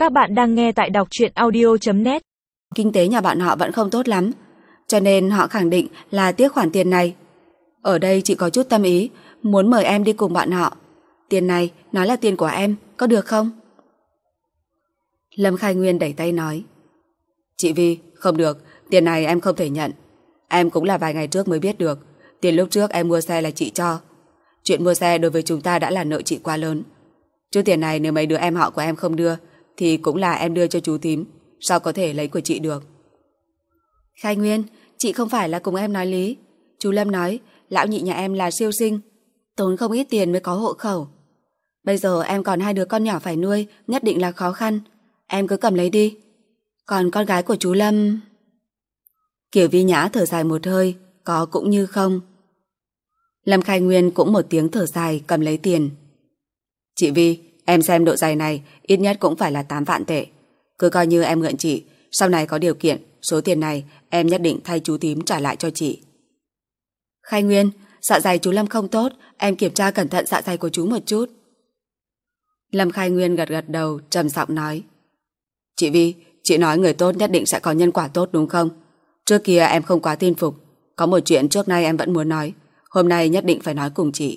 Các bạn đang nghe tại đọc truyện audio.net. Kinh tế nhà bọn họ vẫn không tốt lắm, cho nên họ khẳng định là tiếc khoản tiền này. Ở đây chị có chút tâm ý, muốn mời em đi cùng bọn họ. Tiền này nó là tiền của em, có được không? Lâm Khai Nguyên đẩy tay nói: Chị Vi, không được, tiền này em không thể nhận. Em cũng là vài ngày trước mới biết được, tiền lúc trước em mua xe là chị cho. Chuyện mua xe đối với chúng ta đã là nợ chị quá lớn. Chút tiền này nếu mấy đứa em họ của em không đưa thì cũng là em đưa cho chú thím, sao có thể lấy của chị được. Khai Nguyên, chị không phải là cùng em nói lý. Chú Lâm nói lão nhị nhà em là siêu sinh, tốn không ít tiền mới có hộ khẩu. Bây giờ em còn 2 đứa con nhỏ phải nuôi, nhất định là khó khăn. Em cứ cầm lấy đi. Còn con gái của chú Lâm... Kiều Vi Nhã thở dài một hơi, có cũng như không. Lâm Khai Nguyên cũng một tiếng thở dài cầm lấy tiền. Chị Vi, em xem độ dày này ít nhất cũng phải là 8 vạn tệ. Cứ coi như em mượn chị, sau này có điều kiện, số tiền này em nhất định thay chú thím trả lại cho chị. Khai Nguyên, dạ dày chú Lâm không tốt, em kiểm tra cẩn thận dạ dày của chú một chút. Lâm Khai Nguyên gật gật đầu, trầm giọng nói: Chị Vi, chị nói người tốt nhất định sẽ có nhân quả tốt đúng không? Trước kia em không quá tin phục, có một chuyện trước nay em vẫn muốn nói, hôm nay nhất định phải nói cùng chị.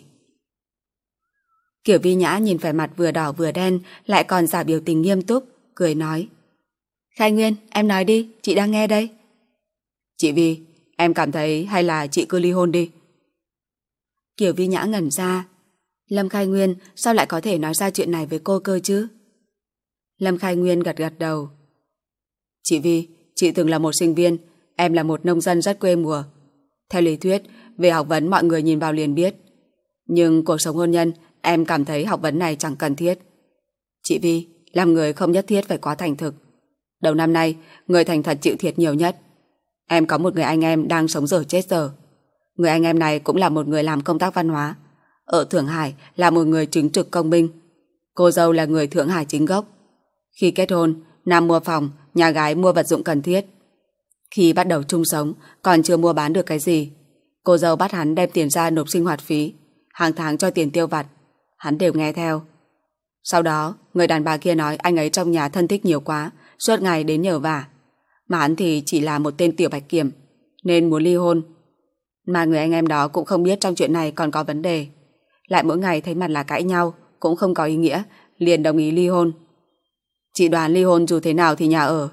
Kiều Vi Nhã nhìn vẻ mặt vừa đỏ vừa đen, lại còn giả biểu tình nghiêm túc, cười nói: Khai Nguyên, em nói đi, chị đang nghe đây. Chị Vi, em cảm thấy hay là chị cứ ly hôn đi. Kiều Vi Nhã ngẩn ra. Lâm Khai Nguyên sao lại có thể nói ra chuyện này với cô cơ chứ? Lâm Khai Nguyên gật gật đầu. Chị Vi, chị từng là một sinh viên, em là một nông dân rất quê mùa. Theo lý thuyết, về học vấn mọi người nhìn vào liền biết. Nhưng cuộc sống hôn nhân, em cảm thấy học vấn này chẳng cần thiết. Chị Vi, làm người không nhất thiết phải quá thành thực. Đầu năm nay, người thành thật chịu thiệt nhiều nhất. Em có một người anh em đang sống dở chết dở. Người anh em này cũng là một người làm công tác văn hóa. Ở Thượng Hải là một người chính trực công binh. Cô dâu là người Thượng Hải chính gốc. Khi kết hôn, nam mua phòng, nhà gái mua vật dụng cần thiết. Khi bắt đầu chung sống, còn chưa mua bán được cái gì. Cô dâu bắt hắn đem tiền ra nộp sinh hoạt phí, hàng tháng cho tiền tiêu vặt. Hắn đều nghe theo. Sau đó, người đàn bà kia nói anh ấy trong nhà thân thích nhiều quá, suốt ngày đến nhờ vả. Mà hắn thì chỉ là một tên tiểu bạch kiểm, nên muốn ly hôn. Mà người anh em đó cũng không biết trong chuyện này còn có vấn đề. Lại mỗi ngày thấy mặt là cãi nhau, cũng không có ý nghĩa, liền đồng ý ly hôn. Chị đoán ly hôn dù thế nào thì nhà ở.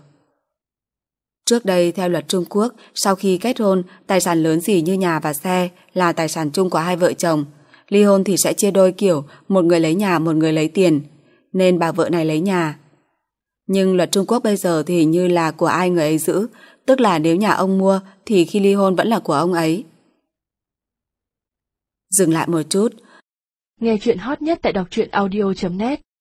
Trước đây theo luật Trung Quốc, sau khi kết hôn, tài sản lớn gì như nhà và xe là tài sản chung của hai vợ chồng. Ly hôn thì sẽ chia đôi kiểu, một người lấy nhà, một người lấy tiền. Nên bà vợ này lấy nhà. Nhưng luật Trung Quốc bây giờ thì hình như là của ai người ấy giữ, tức là nếu nhà ông mua thì khi ly hôn vẫn là của ông ấy. Dừng lại một chút. Nghe chuyện hot nhất tại đọc truyện audio.net.